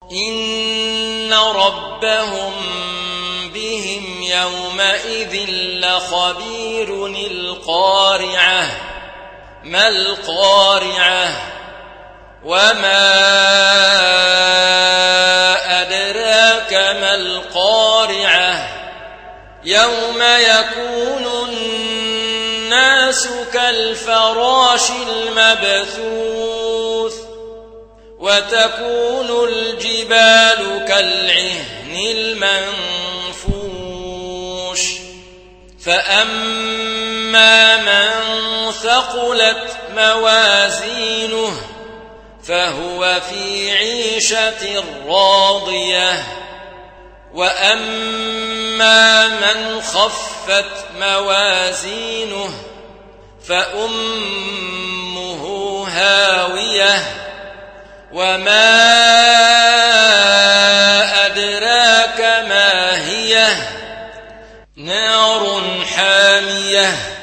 إن ربهم بهم يومئذ لخبير. القارعة ما القارعة وما أدراك ما القارعة يوم يكون الناس كالفراش المبثوث وتكون الجبال كالعهن المنفوش فأما من ثقلت موازينه فهو في عيشة راضية وأما من خفت موازينه فأمه هاوية وما أدراك ما هي نار حامية